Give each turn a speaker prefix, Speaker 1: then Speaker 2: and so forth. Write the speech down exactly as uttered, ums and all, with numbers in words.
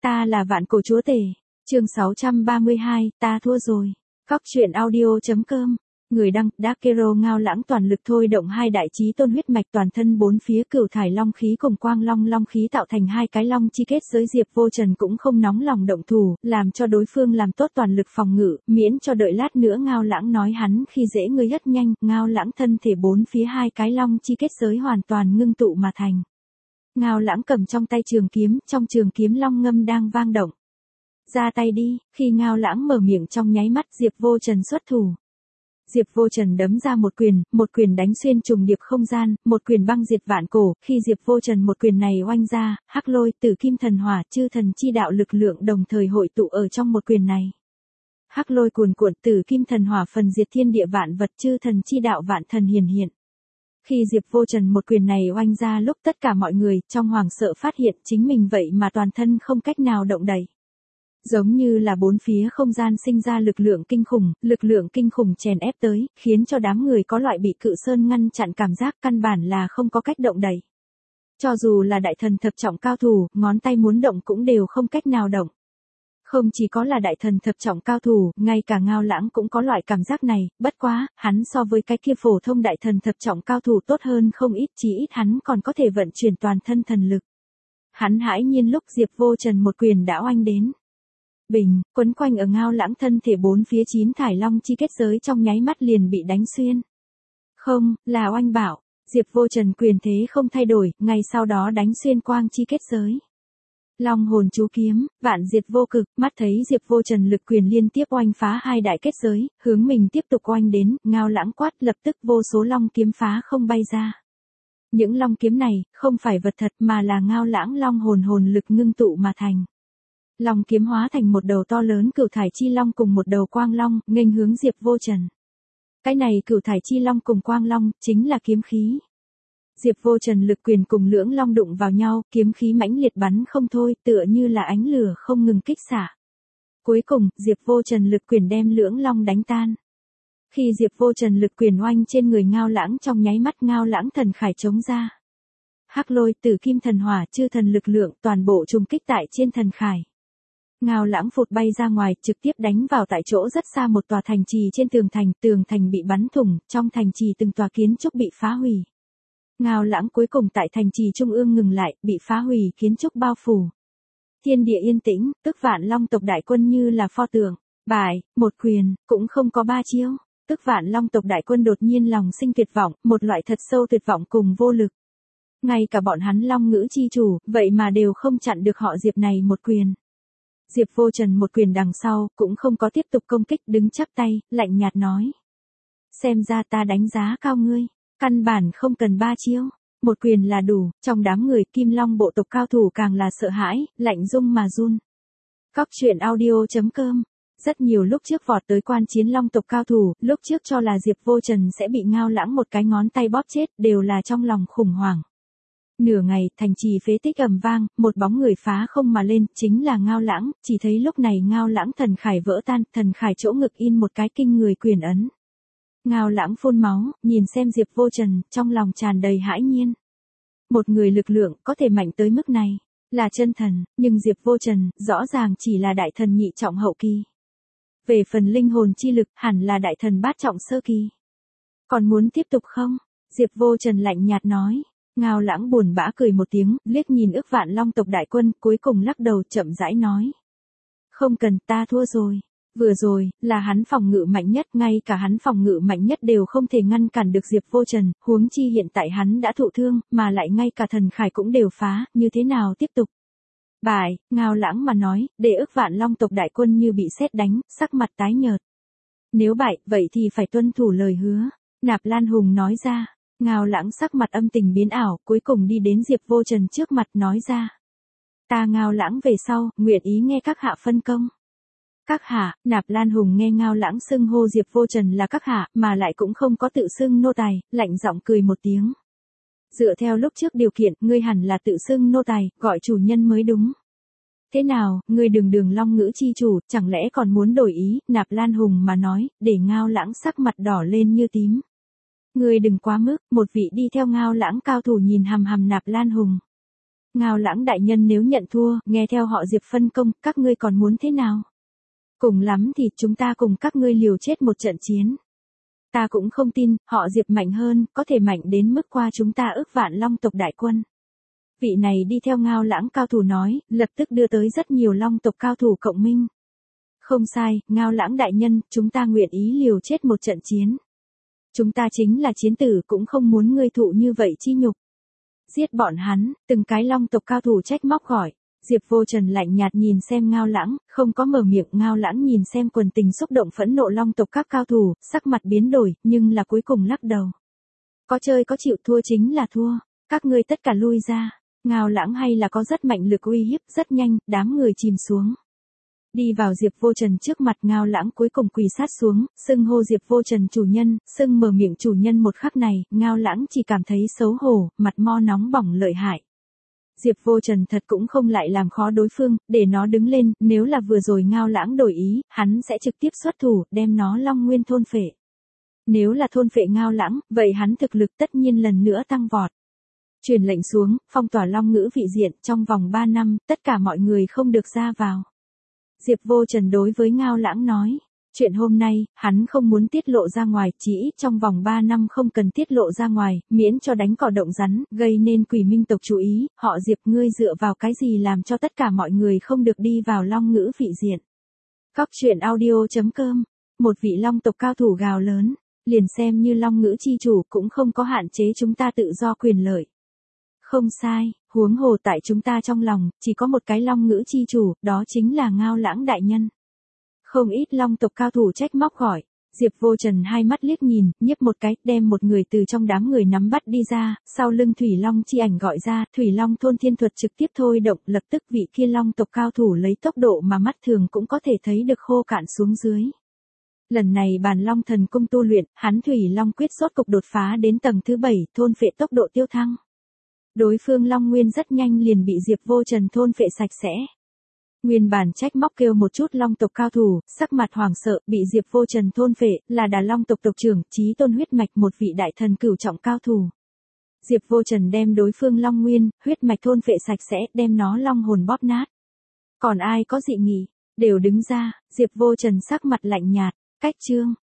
Speaker 1: Ta là vạn cổ chúa tể. Chương sáu trăm ba mươi hai, ta thua rồi. Cóc truyện audio.com. Người đăng, Dakero Ngao Lãng toàn lực thôi động hai đại chí tôn huyết mạch toàn thân bốn phía cửu thải long khí cùng quang long long khí tạo thành hai cái long chi kết giới. Diệp Vô Trần cũng không nóng lòng động thủ, làm cho đối phương làm tốt toàn lực phòng ngự, miễn cho đợi lát nữa Ngao Lãng nói hắn khi dễ ngươi rất nhanh. Ngao Lãng thân thể bốn phía hai cái long chi kết giới hoàn toàn ngưng tụ mà thành. Ngao Lãng cầm trong tay trường kiếm, trong trường kiếm long ngâm đang vang động. Ra tay đi. Khi Ngao Lãng mở miệng trong nháy mắt Diệp Vô Trần xuất thủ. Diệp Vô Trần đấm ra một quyền, một quyền đánh xuyên trùng điệp không gian, một quyền băng diệt vạn cổ. Khi Diệp Vô Trần một quyền này oanh ra, hắc lôi, tử kim thần hỏa, chư thần chi đạo lực lượng đồng thời hội tụ ở trong một quyền này. Hắc lôi cuồn cuộn, tử kim thần hỏa phần diệt thiên địa vạn vật, chư thần chi đạo vạn thần hiển hiện. Khi Diệp Vô Trần một quyền này oanh ra lúc tất cả mọi người trong hoảng sợ phát hiện chính mình vậy mà toàn thân không cách nào động đậy. Giống như là bốn phía không gian sinh ra lực lượng kinh khủng, lực lượng kinh khủng chèn ép tới, khiến cho đám người có loại bị cự sơn ngăn chặn cảm giác căn bản là không có cách động đậy. Cho dù là đại thần thập trọng cao thủ, ngón tay muốn động cũng đều không cách nào động. Không chỉ có là đại thần thập trọng cao thủ, ngay cả Ngao Lãng cũng có loại cảm giác này, bất quá, hắn so với cái kia phổ thông đại thần thập trọng cao thủ tốt hơn không ít, chỉ ít hắn còn có thể vận chuyển toàn thân thần lực. Hắn hãi nhiên lúc Diệp Vô Trần một quyền đã oanh đến. Bình, quấn quanh ở Ngao Lãng thân thể bốn phía chín thải long chi kết giới trong nháy mắt liền bị đánh xuyên. Không, là oanh bảo, Diệp Vô Trần quyền thế không thay đổi, ngay sau đó đánh xuyên quang chi kết giới. Long hồn chú kiếm, vạn diệt vô cực, mắt thấy Diệp Vô Trần lực quyền liên tiếp oanh phá hai đại kết giới, hướng mình tiếp tục oanh đến, Ngao Lãng quát lập tức vô số long kiếm phá không bay ra. Những long kiếm này, không phải vật thật mà là Ngao Lãng long hồn hồn lực ngưng tụ mà thành. Long kiếm hóa thành một đầu to lớn cửu thải chi long cùng một đầu quang long, nghênh hướng Diệp Vô Trần. Cái này cửu thải chi long cùng quang long, chính là kiếm khí. Diệp Vô Trần lực quyền cùng lưỡng long đụng vào nhau, kiếm khí mãnh liệt bắn không thôi, tựa như là ánh lửa không ngừng kích xạ. Cuối cùng, Diệp Vô Trần lực quyền đem lưỡng long đánh tan. Khi Diệp Vô Trần lực quyền oanh trên người Ngao Lãng trong nháy mắt Ngao Lãng thần khải chống ra. Hắc lôi, tử kim thần hỏa, chư thần lực lượng toàn bộ trùng kích tại trên thần khải. Ngao Lãng phụt bay ra ngoài, trực tiếp đánh vào tại chỗ rất xa một tòa thành trì trên tường thành, tường thành bị bắn thủng, trong thành trì từng tòa kiến trúc bị phá hủy. Ngao Lãng cuối cùng tại thành trì trung ương ngừng lại, bị phá hủy kiến trúc bao phủ. Thiên địa yên tĩnh, tức vạn long tộc đại quân như là pho tượng. Bại, một quyền, cũng không có ba chiêu. Tức vạn long tộc đại quân đột nhiên lòng sinh tuyệt vọng, một loại thật sâu tuyệt vọng cùng vô lực. Ngay cả bọn hắn long ngữ chi chủ, vậy mà đều không chặn được họ Diệp này một quyền. Diệp Vô Trần một quyền đằng sau, cũng không có tiếp tục công kích, đứng chắp tay, lạnh nhạt nói. Xem ra ta đánh giá cao ngươi, căn bản không cần ba chiêu, một quyền là đủ. Trong đám người Kim Long bộ tộc cao thủ càng là sợ hãi, lạnh rung mà run. Cóc truyện audio.com. Rất nhiều lúc trước vọt tới quan chiến long tộc cao thủ, lúc trước cho là Diệp Vô Trần sẽ bị Ngao Lãng một cái ngón tay bóp chết, đều là trong lòng khủng hoảng. Nửa ngày, thành trì phế tích ầm vang, một bóng người phá không mà lên, chính là Ngao Lãng, chỉ thấy lúc này Ngao Lãng thần khải vỡ tan, thần khải chỗ ngực in một cái kinh người quyền ấn. Ngao Lãng phun máu, nhìn xem Diệp Vô Trần, trong lòng tràn đầy hãi nhiên. Một người lực lượng có thể mạnh tới mức này, là chân thần, nhưng Diệp Vô Trần, rõ ràng chỉ là đại thần nhị trọng hậu kỳ. Về phần linh hồn chi lực, hẳn là đại thần bát trọng sơ kỳ. Còn muốn tiếp tục không? Diệp Vô Trần lạnh nhạt nói. Ngao Lãng buồn bã cười một tiếng, liếc nhìn ức vạn long tộc đại quân, cuối cùng lắc đầu chậm rãi nói. Không cần, ta thua rồi. Vừa rồi, là hắn phòng ngự mạnh nhất, ngay cả hắn phòng ngự mạnh nhất đều không thể ngăn cản được Diệp Vô Trần, huống chi hiện tại hắn đã thụ thương, mà lại ngay cả thần khải cũng đều phá, như thế nào tiếp tục. Bại, Ngao Lãng mà nói, để ức vạn long tộc đại quân như bị sét đánh, sắc mặt tái nhợt. Nếu bại, vậy thì phải tuân thủ lời hứa, Nạp Lan Hùng nói ra. Ngao Lãng sắc mặt âm tình biến ảo, cuối cùng đi đến Diệp Vô Trần trước mặt nói ra. Ta Ngao Lãng về sau, nguyện ý nghe các hạ phân công. Các hạ, Nạp Lan Hùng nghe Ngao Lãng xưng hô Diệp Vô Trần là các hạ, mà lại cũng không có tự xưng nô tài, lạnh giọng cười một tiếng. Dựa theo lúc trước điều kiện, ngươi hẳn là tự xưng nô tài, gọi chủ nhân mới đúng. Thế nào, ngươi đường đường long ngữ chi chủ, chẳng lẽ còn muốn đổi ý, Nạp Lan Hùng mà nói, để Ngao Lãng sắc mặt đỏ lên như tím. Ngươi đừng quá mức, một vị đi theo Ngao Lãng cao thủ nhìn hằm hằm Nạp Lan Hùng. Ngao Lãng đại nhân nếu nhận thua, nghe theo họ Diệp phân công, các ngươi còn muốn thế nào? Cùng lắm thì chúng ta cùng các ngươi liều chết một trận chiến. Ta cũng không tin, họ Diệp mạnh hơn, có thể mạnh đến mức qua chúng ta ước vạn long tộc đại quân. Vị này đi theo Ngao Lãng cao thủ nói, lập tức đưa tới rất nhiều long tộc cao thủ cộng minh. Không sai, Ngao Lãng đại nhân, chúng ta nguyện ý liều chết một trận chiến. Chúng ta chính là chiến tử cũng không muốn ngươi thụ như vậy chi nhục. Giết bọn hắn, từng cái long tộc cao thủ trách móc gọi. Diệp Vô Trần lạnh nhạt nhìn xem Ngao Lãng, không có mở miệng. Ngao Lãng nhìn xem quần tình xúc động phẫn nộ long tộc các cao thủ, sắc mặt biến đổi, nhưng là cuối cùng lắc đầu. Có chơi có chịu, thua chính là thua, các ngươi tất cả lui ra. Ngao Lãng hay là có rất mạnh lực uy hiếp, rất nhanh, đám người chìm xuống. Đi vào Diệp Vô Trần trước mặt. Ngao Lãng cuối cùng quỳ sát xuống, xưng hô Diệp Vô Trần chủ nhân, xưng mở miệng chủ nhân một khắc này, Ngao Lãng chỉ cảm thấy xấu hổ, mặt mo nóng bỏng lợi hại. Diệp Vô Trần thật cũng không lại làm khó đối phương, để nó đứng lên, nếu là vừa rồi Ngao Lãng đổi ý, hắn sẽ trực tiếp xuất thủ, đem nó long nguyên thôn phệ. Nếu là thôn phệ Ngao Lãng, vậy hắn thực lực tất nhiên lần nữa tăng vọt. Truyền lệnh xuống, phong tỏa long ngữ vị diện, trong vòng ba năm, tất cả mọi người không được ra vào. Diệp Vô Trần đối với Ngao Lãng nói, chuyện hôm nay, hắn không muốn tiết lộ ra ngoài, chỉ ít trong vòng ba năm không cần tiết lộ ra ngoài, miễn cho đánh cỏ động rắn, gây nên Quỷ Minh tộc chú ý, họ Diệp ngươi dựa vào cái gì làm cho tất cả mọi người không được đi vào long ngữ vị diện. Góc truyện audio chấm com, một vị long tộc cao thủ gào lớn, liền xem như long ngữ chi chủ cũng không có hạn chế chúng ta tự do quyền lợi. Không sai, huống hồ tại chúng ta trong lòng, chỉ có một cái long ngữ chi chủ, đó chính là Ngao Lãng đại nhân. Không ít long tộc cao thủ trách móc gọi. Diệp Vô Trần hai mắt liếc nhìn, nhấp một cái, đem một người từ trong đám người nắm bắt đi ra, sau lưng Thủy Long chi ảnh gọi ra, Thủy Long thôn thiên thuật trực tiếp thôi động, lập tức vị kia long tộc cao thủ lấy tốc độ mà mắt thường cũng có thể thấy được khô cạn xuống dưới. Lần này bàn long thần cung tu luyện, hắn Thủy Long quyết sốt cục đột phá đến tầng thứ bảy, thôn phệ tốc độ tiêu thăng. Đối phương Long Nguyên rất nhanh liền bị Diệp Vô Trần thôn phệ sạch sẽ. Nguyên bản trách móc kêu một chút long tộc cao thủ, sắc mặt hoảng sợ, bị Diệp Vô Trần thôn phệ, là Đà Long tộc tộc trưởng, Chí Tôn huyết mạch, một vị đại thần cửu trọng cao thủ. Diệp Vô Trần đem đối phương Long Nguyên, huyết mạch thôn phệ sạch sẽ, đem nó long hồn bóp nát. Còn ai có dị nghị, đều đứng ra. Diệp Vô Trần sắc mặt lạnh nhạt, cách chương.